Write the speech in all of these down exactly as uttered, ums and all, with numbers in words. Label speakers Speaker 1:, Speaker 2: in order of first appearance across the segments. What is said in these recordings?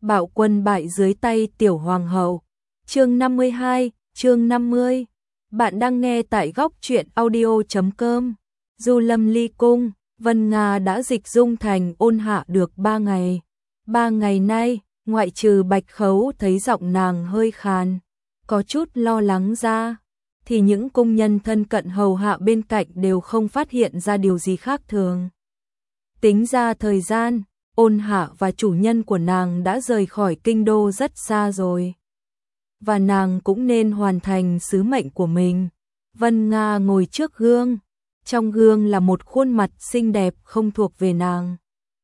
Speaker 1: Bạo quân bại dưới tay tiểu hoàng hậu. Chương năm mươi hai, chương năm mươi. Bạn đang nghe tại góc truyện audio chấm com. Du Lâm ly cung, Vân Nga đã dịch dung thành Ôn Hạ được ba ngày. Ba ngày nay, ngoại trừ Bạch Khấu thấy giọng nàng hơi khàn, có chút lo lắng ra, thì những cung nhân thân cận hầu hạ bên cạnh đều không phát hiện ra điều gì khác thường. Tính ra thời gian, Ôn Hạ và chủ nhân của nàng đã rời khỏi kinh đô rất xa rồi. Và nàng cũng nên hoàn thành sứ mệnh của mình. Vân Nga ngồi trước gương, trong gương là một khuôn mặt xinh đẹp không thuộc về nàng.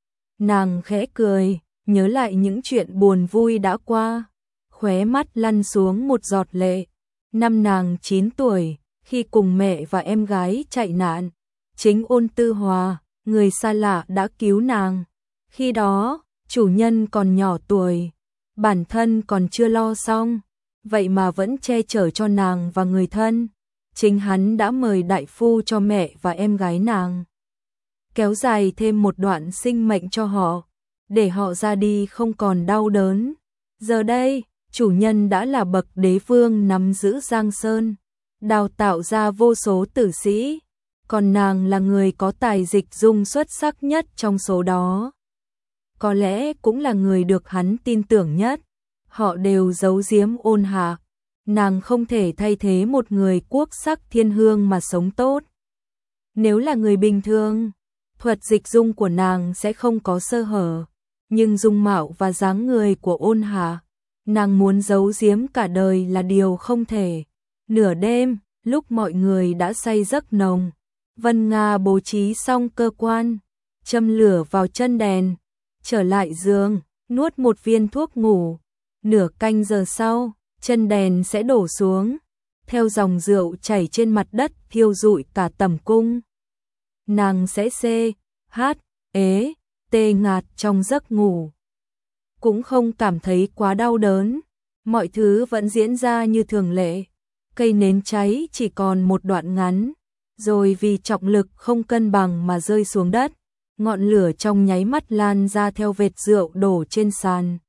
Speaker 1: Nàng khẽ cười, nhớ lại những chuyện buồn vui đã qua, khóe mắt lăn xuống một giọt lệ. Năm nàng chín tuổi, khi cùng mẹ và em gái chạy nạn, chính Ôn Tư Hòa, người xa lạ đã cứu nàng. Khi đó, chủ nhân còn nhỏ tuổi, bản thân còn chưa lo xong, vậy mà vẫn che chở cho nàng và người thân. Chính hắn đã mời đại phu cho mẹ và em gái nàng, kéo dài thêm một đoạn sinh mệnh cho họ, để họ ra đi không còn đau đớn. Giờ đây, chủ nhân đã là bậc đế vương nắm giữ Giang Sơn, đào tạo ra vô số tử sĩ, còn nàng là người có tài dịch dung xuất sắc nhất trong số đó. Có lẽ cũng là người được hắn tin tưởng nhất. Họ đều giấu giếm Ôn Hạ, nàng không thể thay thế một người quốc sắc thiên hương mà sống tốt. Nếu là người bình thường, thuật dịch dung của nàng sẽ không có sơ hở, nhưng dung mạo và dáng người của Ôn Hạ, nàng muốn giấu giếm cả đời là điều không thể. Nửa đêm, lúc mọi người đã say giấc nồng, Vân Nga bố trí xong cơ quan, châm lửa vào chân đèn, trở lại giường, nuốt một viên thuốc ngủ. Nửa canh giờ sau, chân đèn sẽ đổ xuống, theo dòng rượu chảy trên mặt đất thiêu rụi cả tầm cung. Nàng sẽ xê, hát, ế, tê ngạt trong giấc ngủ. Cũng không cảm thấy quá đau đớn, mọi thứ vẫn diễn ra như thường lệ. Cây nến cháy chỉ còn một đoạn ngắn, rồi vì trọng lực không cân bằng mà rơi xuống đất. Ngọn lửa trong nháy mắt lan ra theo vệt rượu đổ trên sàn.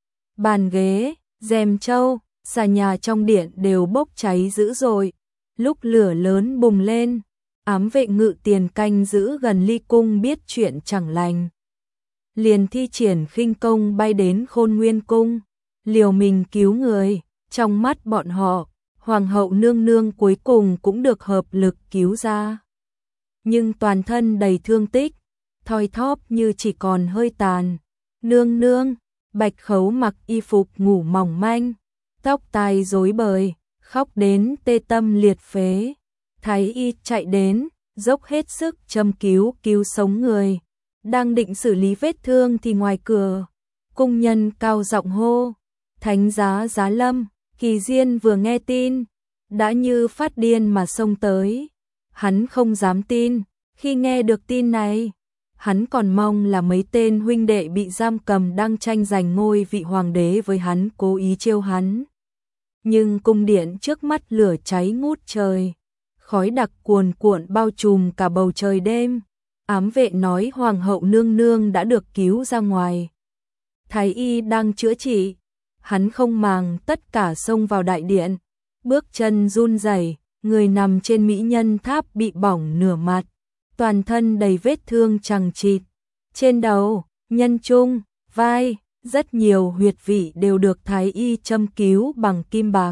Speaker 1: Bàn ghế, rèm trâu, xà nhà trong điện đều bốc cháy dữ dội. Lúc lửa lớn bùng lên, ám vệ ngự tiền canh giữ gần ly cung biết chuyện chẳng lành, liền thi triển khinh công bay đến Khôn Nguyên cung, liều mình cứu người. Trong mắt bọn họ, hoàng hậu nương nương cuối cùng cũng được hợp lực cứu ra, nhưng toàn thân đầy thương tích, thoi thóp như chỉ còn hơi tàn. Nương nương, Bạch Khấu mặc y phục ngủ mỏng manh, tóc tai rối bời, khóc đến tê tâm liệt phế. Thái y chạy đến, dốc hết sức châm cứu cứu sống người. Đang định xử lý vết thương thì ngoài cửa, cung nhân cao giọng hô: "Thánh giá Giá Lâm!" Kỳ Diên vừa nghe tin, đã như phát điên mà xông tới. Hắn không dám tin, khi nghe được tin này, hắn còn mong là mấy tên huynh đệ bị giam cầm đang tranh giành ngôi vị hoàng đế với hắn cố ý trêu hắn. Nhưng cung điện trước mắt lửa cháy ngút trời, khói đặc cuồn cuộn bao trùm cả bầu trời đêm. Ám vệ nói hoàng hậu nương nương đã được cứu ra ngoài. Thái y đang chữa trị, hắn không màng tất cả xông vào đại điện, bước chân run rẩy, người nằm trên mỹ nhân tháp bị bỏng nửa mặt, toàn thân đầy vết thương chằng chịt. Trên đầu, nhân trung, vai, rất nhiều huyệt vị đều được thái y châm cứu bằng kim bạc.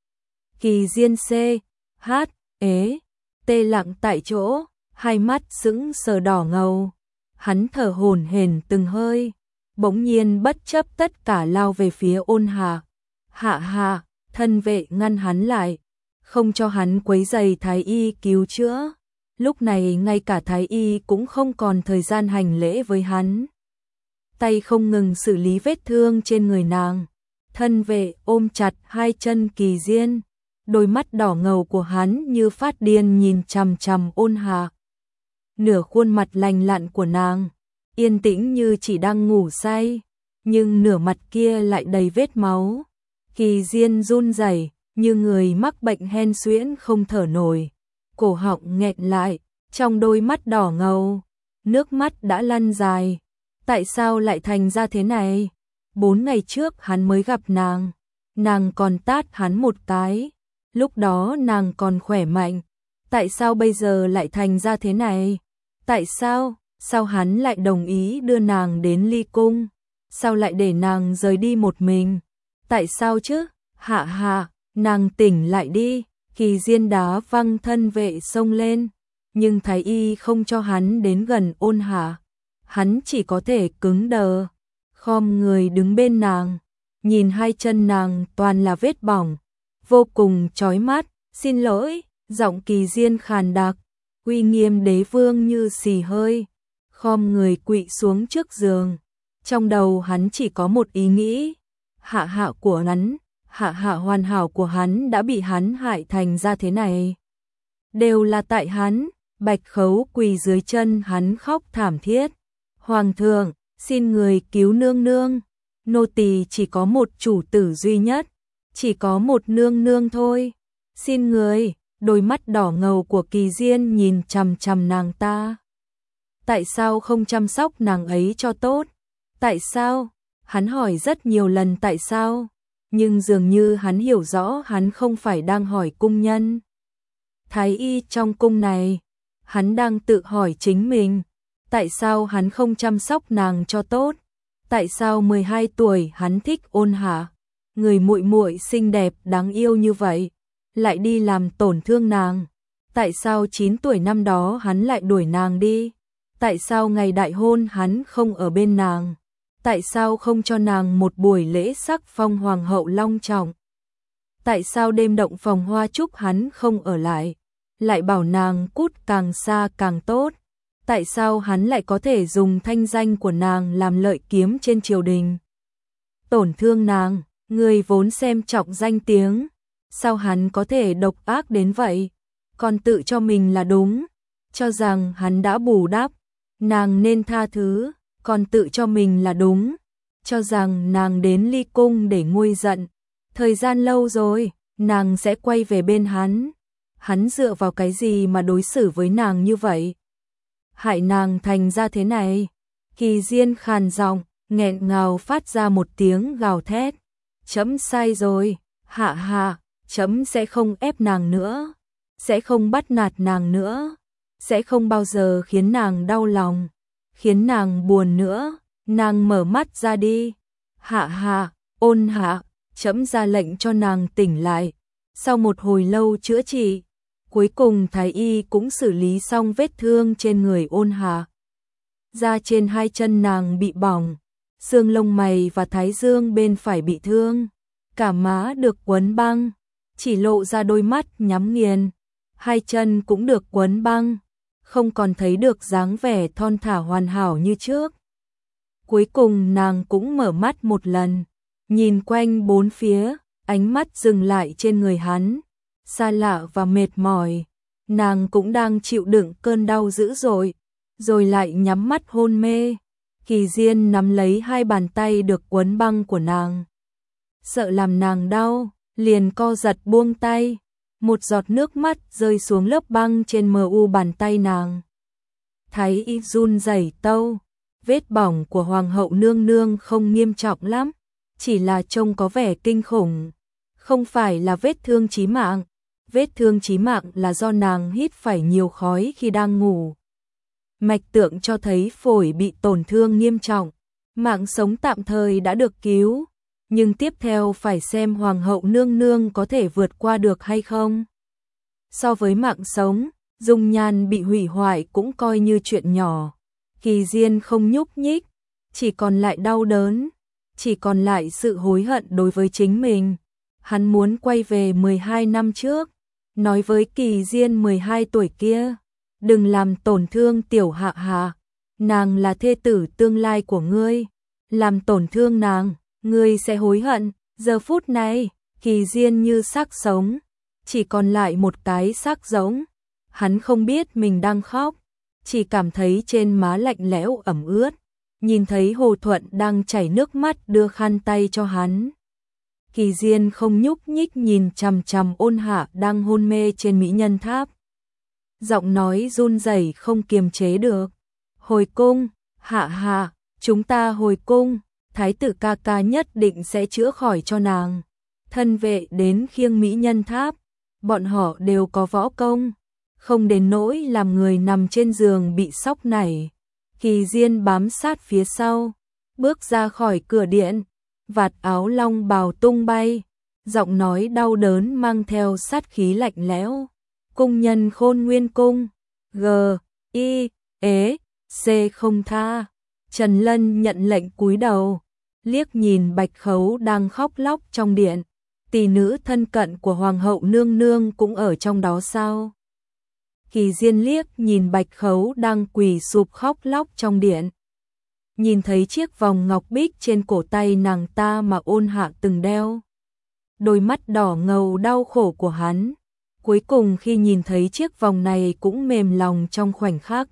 Speaker 1: Kỳ Diên xê, hát, ế, tê lặng tại chỗ, hai mắt sững sờ đỏ ngầu. Hắn thở hổn hển từng hơi, bỗng nhiên bất chấp tất cả lao về phía Ôn Hạ. Hạ hạ, thân vệ ngăn hắn lại, không cho hắn quấy rầy thái y cứu chữa. Lúc này ngay cả thái y cũng không còn thời gian hành lễ với hắn, tay không ngừng xử lý vết thương trên người nàng. Thân vệ ôm chặt hai chân Kỳ Diên, đôi mắt đỏ ngầu của hắn như phát điên nhìn chằm chằm Ôn Hạ. Nửa khuôn mặt lành lặn của nàng, yên tĩnh như chỉ đang ngủ say, nhưng nửa mặt kia lại đầy vết máu. Kỳ Diên run rẩy như người mắc bệnh hen suyễn không thở nổi, cổ họng nghẹn lại, trong đôi mắt đỏ ngầu, nước mắt đã lăn dài. Tại sao lại thành ra thế này? Bốn ngày trước hắn mới gặp nàng, nàng còn tát hắn một cái, lúc đó nàng còn khỏe mạnh, tại sao bây giờ lại thành ra thế này? Tại sao? Sao hắn lại đồng ý đưa nàng đến ly cung? Sao lại để nàng rời đi một mình? Tại sao chứ? Hạ hạ, nàng tỉnh lại đi. Kỳ Diên đá văng thân vệ xông lên, nhưng thái y không cho hắn đến gần Ôn Hạ. Hắn chỉ có thể cứng đờ, khom người đứng bên nàng, nhìn hai chân nàng toàn là vết bỏng, vô cùng chói mắt. Xin lỗi, giọng Kỳ Diên khàn đặc, uy nghiêm đế vương như xì hơi, khom người quỵ xuống trước giường. Trong đầu hắn chỉ có một ý nghĩ, hạ hạ của hắn, hạ hạ hoàn hảo của hắn đã bị hắn hại thành ra thế này. Đều là tại hắn. Bạch Khấu quỳ dưới chân hắn khóc thảm thiết. Hoàng thượng, xin người cứu nương nương. Nô tỳ chỉ có một chủ tử duy nhất, chỉ có một nương nương thôi. Xin người. Đôi mắt đỏ ngầu của Kỳ Diên nhìn chằm chằm nàng ta. Tại sao không chăm sóc nàng ấy cho tốt? Tại sao? Hắn hỏi rất nhiều lần tại sao, nhưng dường như hắn hiểu rõ hắn không phải đang hỏi cung nhân. Thái y trong cung này, hắn đang tự hỏi chính mình, tại sao hắn không chăm sóc nàng cho tốt? Tại sao mười hai tuổi hắn thích Ôn Hạ, người muội muội xinh đẹp đáng yêu như vậy, lại đi làm tổn thương nàng? Tại sao chín tuổi năm đó hắn lại đuổi nàng đi? Tại sao ngày đại hôn hắn không ở bên nàng? Tại sao không cho nàng một buổi lễ sắc phong hoàng hậu long trọng? Tại sao đêm động phòng hoa chúc hắn không ở lại, lại bảo nàng cút càng xa càng tốt? Tại sao hắn lại có thể dùng thanh danh của nàng làm lợi kiếm trên triều đình? Tổn thương nàng, người vốn xem trọng danh tiếng, sao hắn có thể độc ác đến vậy? Còn tự cho mình là đúng, cho rằng hắn đã bù đắp, nàng nên tha thứ, còn tự cho mình là đúng, cho rằng nàng đến ly cung để nguôi giận. Thời gian lâu rồi, nàng sẽ quay về bên hắn. Hắn dựa vào cái gì mà đối xử với nàng như vậy? Hại nàng thành ra thế này. Kỳ Diên khàn giọng, nghẹn ngào phát ra một tiếng gào thét. Chấm sai rồi, hạ hạ, chấm sẽ không ép nàng nữa, sẽ không bắt nạt nàng nữa, sẽ không bao giờ khiến nàng đau lòng, khiến nàng buồn nữa. Nàng mở mắt ra đi. Hạ hạ, Ôn Hạ, chấm ra lệnh cho nàng tỉnh lại. Sau một hồi lâu chữa trị, cuối cùng thái y cũng xử lý xong vết thương trên người Ôn Hạ. Da trên hai chân nàng bị bỏng, xương lông mày và thái dương bên phải bị thương, cả má được quấn băng, chỉ lộ ra đôi mắt nhắm nghiền. Hai chân cũng được quấn băng, không còn thấy được dáng vẻ thon thả hoàn hảo như trước. Cuối cùng nàng cũng mở mắt một lần, nhìn quanh bốn phía, ánh mắt dừng lại trên người hắn, xa lạ và mệt mỏi. Nàng cũng đang chịu đựng cơn đau dữ dội, rồi lại nhắm mắt hôn mê. Kỳ Diên nắm lấy hai bàn tay được quấn băng của nàng, sợ làm nàng đau, liền co giật buông tay. Một giọt nước mắt rơi xuống lớp băng trên mờ u bàn tay nàng. Thái y run rẩy tâu, vết bỏng của hoàng hậu nương nương không nghiêm trọng lắm, chỉ là trông có vẻ kinh khủng, không phải là vết thương chí mạng. Vết thương chí mạng là do nàng hít phải nhiều khói khi đang ngủ. Mạch tượng cho thấy phổi bị tổn thương nghiêm trọng, mạng sống tạm thời đã được cứu, nhưng tiếp theo phải xem hoàng hậu nương nương có thể vượt qua được hay không. So với mạng sống, dung nhan bị hủy hoại cũng coi như chuyện nhỏ. Kỳ Diên không nhúc nhích, chỉ còn lại đau đớn, chỉ còn lại sự hối hận đối với chính mình. Hắn muốn quay về mười hai năm trước, nói với Kỳ Diên mười hai tuổi kia, đừng làm tổn thương tiểu hạ hạ, nàng là thê tử tương lai của ngươi, làm tổn thương nàng, ngươi sẽ hối hận. Giờ phút này, Kỳ Diên như xác sống, chỉ còn lại một cái xác giống. Hắn không biết mình đang khóc, chỉ cảm thấy trên má lạnh lẽo ẩm ướt, nhìn thấy Hồ Thuận đang chảy nước mắt đưa khăn tay cho hắn. Kỳ Diên không nhúc nhích nhìn chằm chằm Ôn Hạ đang hôn mê trên mỹ nhân tháp. Giọng nói run rẩy không kiềm chế được. Hồi cung, Hạ hạ, chúng ta hồi cung. thái tử ca ca nhất định sẽ chữa khỏi cho nàng. Thân vệ đến khiêng mỹ nhân tháp, bọn họ đều có võ công, không đến nỗi làm người nằm trên giường bị sốc nảy. Kỳ Diên bám sát phía sau, bước ra khỏi cửa điện, vạt áo long bào tung bay, giọng nói đau đớn mang theo sát khí lạnh lẽo. Cung nhân Khôn Nguyên cung, G, I, ế, C không tha. Trần Lân nhận lệnh cúi đầu, liếc nhìn Bạch Khấu đang khóc lóc trong điện. Tỷ nữ thân cận của Hoàng hậu nương nương cũng ở trong đó sao? Kỳ Diên liếc nhìn Bạch Khấu đang quỳ sụp khóc lóc trong điện. Nhìn thấy chiếc vòng ngọc bích trên cổ tay nàng ta mà Ôn Hạ từng đeo. Đôi mắt đỏ ngầu đau khổ của hắn, cuối cùng khi nhìn thấy chiếc vòng này cũng mềm lòng trong khoảnh khắc.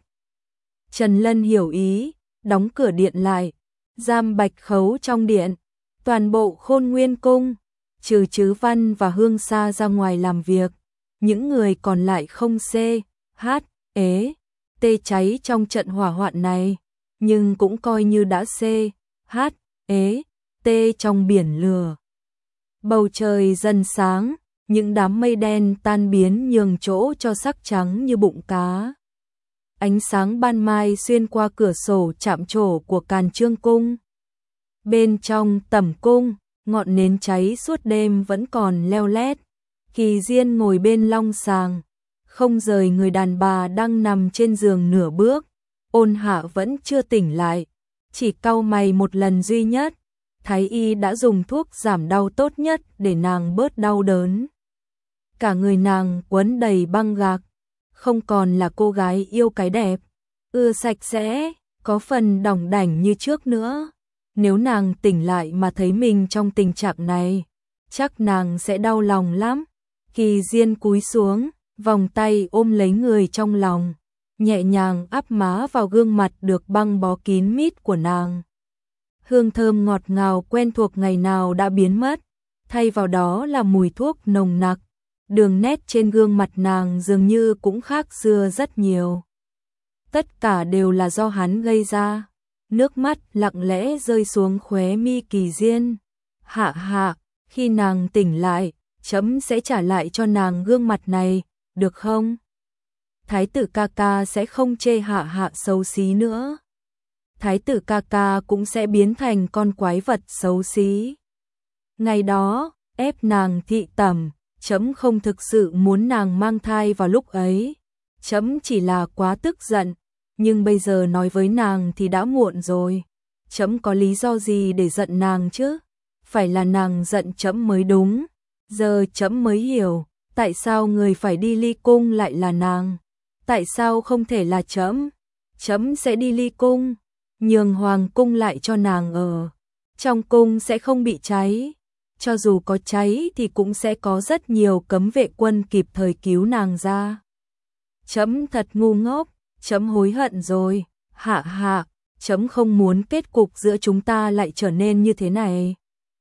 Speaker 1: Trần Lân hiểu ý, đóng cửa điện lại, giam Bạch Khấu trong điện. Toàn bộ Khôn Nguyên cung, trừ Trứ Văn và Hương Sa ra ngoài làm việc, những người còn lại không C, H, ế, T cháy trong trận hỏa hoạn này, nhưng cũng coi như đã C, H, ế, T trong biển lửa. Bầu trời dần sáng, những đám mây đen tan biến nhường chỗ cho sắc trắng như bụng cá. Ánh sáng ban mai xuyên qua cửa sổ chạm trổ của Càn Chương cung. Bên trong tẩm cung, ngọn nến cháy suốt đêm vẫn còn leo lét. Kỳ Diên ngồi bên long sàng, không rời người đàn bà đang nằm trên giường nửa bước. Ôn Hạ vẫn chưa tỉnh lại, chỉ cau mày một lần duy nhất. Thái y đã dùng thuốc giảm đau tốt nhất để nàng bớt đau đớn. Cả người nàng quấn đầy băng gạc, không còn là cô gái yêu cái đẹp, ưa sạch sẽ, có phần đỏng đảnh như trước nữa. Nếu nàng tỉnh lại mà thấy mình trong tình trạng này, chắc nàng sẽ đau lòng lắm. Kỳ Diên cúi xuống, vòng tay ôm lấy người trong lòng, nhẹ nhàng áp má vào gương mặt được băng bó kín mít của nàng. Hương thơm ngọt ngào quen thuộc ngày nào đã biến mất, thay vào đó là mùi thuốc nồng nặc. Đường nét trên gương mặt nàng dường như cũng khác xưa rất nhiều. Tất cả đều là do hắn gây ra. Nước mắt lặng lẽ rơi xuống khóe mi Kỳ Diên. Hạ hạ, khi nàng tỉnh lại, chấm sẽ trả lại cho nàng gương mặt này, được không? Thái tử ca ca sẽ không chê hạ hạ xấu xí nữa. Thái tử ca ca cũng sẽ biến thành con quái vật xấu xí. Ngày đó, ép nàng thị tẩm, chấm không thực sự muốn nàng mang thai vào lúc ấy. Chấm chỉ là quá tức giận, nhưng bây giờ nói với nàng thì đã muộn rồi. Chấm có lý do gì để giận nàng chứ? Phải là nàng giận chấm mới đúng. Giờ chấm mới hiểu, tại sao người phải đi ly cung lại là nàng. Tại sao không thể là chấm? Chấm sẽ đi ly cung, nhường hoàng cung lại cho nàng ở. Trong cung sẽ không bị cháy. Cho dù có cháy thì cũng sẽ có rất nhiều cấm vệ quân kịp thời cứu nàng ra. Chấm thật ngu ngốc, chấm hối hận rồi. Hạ hạ, chấm không muốn kết cục giữa chúng ta lại trở nên như thế này.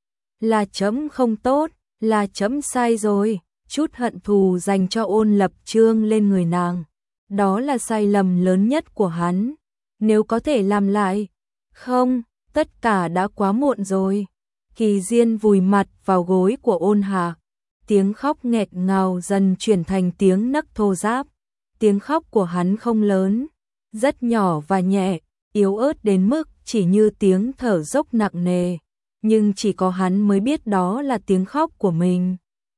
Speaker 1: Là chấm không tốt, là chấm sai rồi. Chút hận thù dành cho Ôn Lập Chương lên người nàng, đó là sai lầm lớn nhất của hắn. Nếu có thể làm lại, không, tất cả đã quá muộn rồi. Kỳ Diên vùi mặt vào gối của Ôn Hạ, tiếng khóc nghẹt ngào dần chuyển thành tiếng nấc thô ráp. Tiếng khóc của hắn không lớn, rất nhỏ và nhẹ, yếu ớt đến mức chỉ như tiếng thở dốc nặng nề, nhưng chỉ có hắn mới biết đó là tiếng khóc của mình.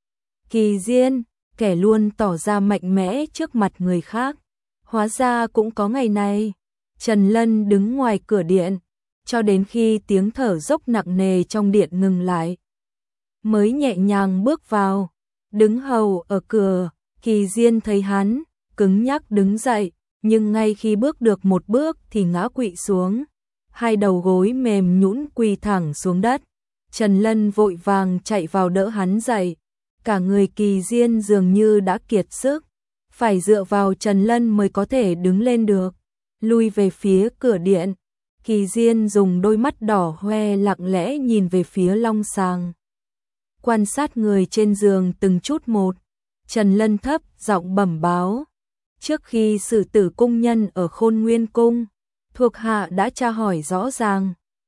Speaker 1: Kỳ Diên, kẻ luôn tỏ ra mạnh mẽ trước mặt người khác, hóa ra cũng có ngày này. Trần Lân đứng ngoài cửa điện, cho đến khi tiếng thở dốc nặng nề trong điện ngừng lại, mới nhẹ nhàng bước vào. Đứng hầu ở cửa, Kỳ Diên thấy hắn, cứng nhắc đứng dậy, nhưng ngay khi bước được một bước thì ngã quỵ xuống. Hai đầu gối mềm nhũn quỳ thẳng xuống đất. Trần Lân vội vàng chạy vào đỡ hắn dậy. Cả người Kỳ Diên dường như đã kiệt sức, phải dựa vào Trần Lân mới có thể đứng lên được. Lui về phía cửa điện, Kỳ Diên dùng đôi mắt đỏ hoe lặng lẽ nhìn về phía long sàng, quan sát người trên giường từng chút một. Trần Lân thấp giọng bẩm báo, trước khi xử tử cung nhân ở Khôn Nguyên cung, thuộc hạ đã tra hỏi rõ ràng,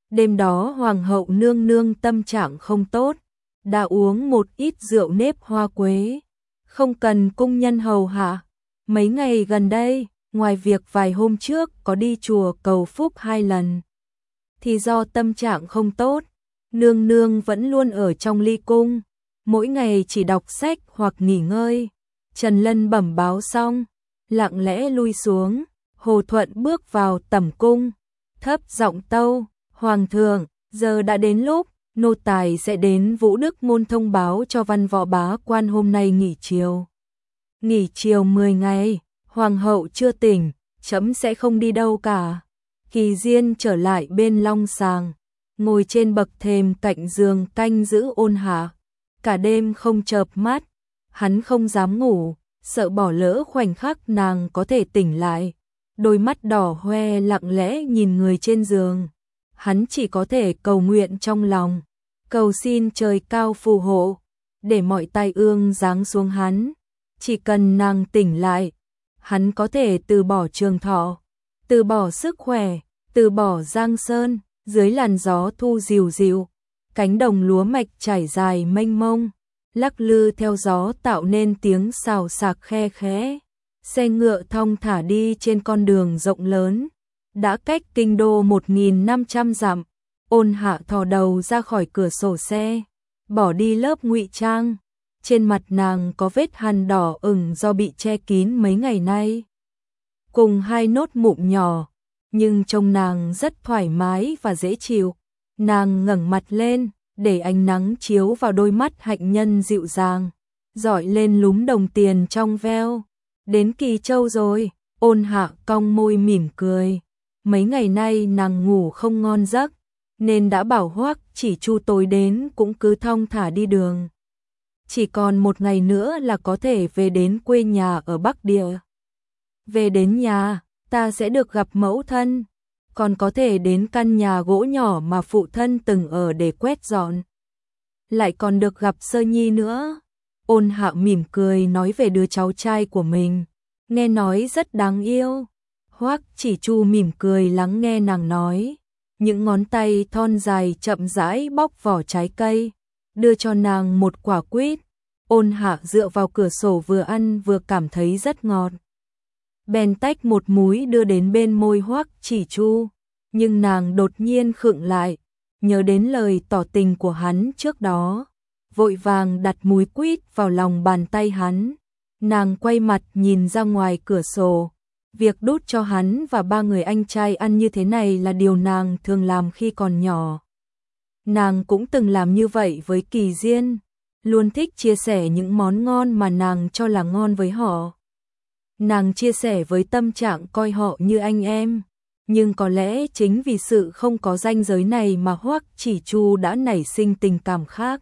Speaker 1: Đêm đó hoàng hậu nương nương tâm trạng không tốt, đã uống một ít rượu nếp hoa quế, không cần cung nhân hầu hạ. Mấy ngày gần đây, ngoài việc vài hôm trước có đi chùa cầu phúc hai lần, thì do tâm trạng không tốt, nương nương vẫn luôn ở trong ly cung, mỗi ngày chỉ đọc sách hoặc nghỉ ngơi. Trần Lân bẩm báo xong, lặng lẽ lui xuống, Hồ Thuận bước vào tẩm cung, thấp giọng tâu, Hoàng thượng, giờ đã đến lúc, nô tài sẽ đến Vũ Đức Môn thông báo cho văn võ bá quan hôm nay nghỉ chiều. Nghỉ chiều mười ngày, Hoàng hậu chưa tỉnh, chấm sẽ không đi đâu cả. Kỳ Diên trở lại bên long sàng, ngồi trên bậc thềm cạnh giường canh giữ Ôn Hạ. Cả đêm không chợp mắt, hắn không dám ngủ, sợ bỏ lỡ khoảnh khắc nàng có thể tỉnh lại. Đôi mắt đỏ hoe lặng lẽ nhìn người trên giường. Hắn chỉ có thể cầu nguyện trong lòng, cầu xin trời cao phù hộ, để mọi tai ương giáng xuống hắn. Chỉ cần nàng tỉnh lại, hắn có thể từ bỏ trường thọ, từ bỏ sức khỏe, từ bỏ giang sơn. Dưới làn gió thu dịu dịu, cánh đồng lúa mạch trải dài mênh mông, lắc lư theo gió tạo nên tiếng xào xạc khe khẽ. Xe ngựa thong thả đi trên con đường rộng lớn, đã cách kinh đô một nghìn năm trăm dặm. Ôn Hạ thò đầu ra khỏi cửa sổ xe, bỏ đi lớp ngụy trang. Trên mặt nàng có vết hằn đỏ ửng do bị che kín mấy ngày nay, cùng hai nốt mụn nhỏ, nhưng trông nàng rất thoải mái và dễ chịu. Nàng ngẩng mặt lên, để ánh nắng chiếu vào đôi mắt hạnh nhân dịu dàng, dọi lên lúm đồng tiền trong veo. Đến Kỳ Châu rồi, Ôn Hạ cong môi mỉm cười. Mấy ngày nay nàng ngủ không ngon giấc, nên đã bảo Hoắc Chỉ Chu tối đến cũng cứ thong thả đi đường. Chỉ còn một ngày nữa là có thể về đến quê nhà ở Bắc Địa. Về đến nhà, ta sẽ được gặp mẫu thân, còn có thể đến căn nhà gỗ nhỏ mà phụ thân từng ở để quét dọn. Lại còn được gặp Sơ Nhi nữa. Ôn Hạ mỉm cười nói về đứa cháu trai của mình, nghe nói rất đáng yêu. Hoắc Chỉ Chu mỉm cười lắng nghe nàng nói, những ngón tay thon dài chậm rãi bóc vỏ trái cây, đưa cho nàng một quả quýt. Ôn Hạ dựa vào cửa sổ vừa ăn vừa cảm thấy rất ngọt, bèn tách một múi đưa đến bên môi Hoắc Chỉ Chu, nhưng nàng đột nhiên khựng lại, nhớ đến lời tỏ tình của hắn trước đó, vội vàng đặt múi quýt vào lòng bàn tay hắn. Nàng quay mặt nhìn ra ngoài cửa sổ, việc đút cho hắn và ba người anh trai ăn như thế này là điều nàng thường làm khi còn nhỏ. Nàng cũng từng làm như vậy với Kỳ Diên, luôn thích chia sẻ những món ngon mà nàng cho là ngon với họ. Nàng chia sẻ với tâm trạng coi họ như anh em, nhưng có lẽ chính vì sự không có ranh giới này mà Hoắc Chỉ Chu đã nảy sinh tình cảm khác.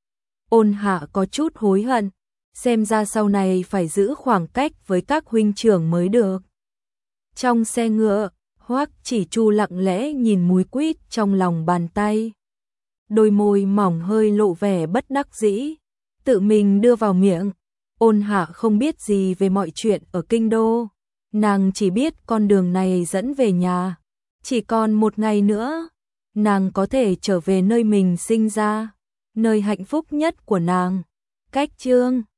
Speaker 1: Ôn Hạ có chút hối hận, xem ra sau này phải giữ khoảng cách với các huynh trưởng mới được. Trong xe ngựa, Hoắc Chỉ Chu lặng lẽ nhìn múi quýt trong lòng bàn tay. Đôi môi mỏng hơi lộ vẻ bất đắc dĩ, tự mình đưa vào miệng. Ôn Hạ không biết gì về mọi chuyện ở kinh đô, nàng chỉ biết con đường này dẫn về nhà. Chỉ còn một ngày nữa, nàng có thể trở về nơi mình sinh ra, nơi hạnh phúc nhất của nàng. Cách chương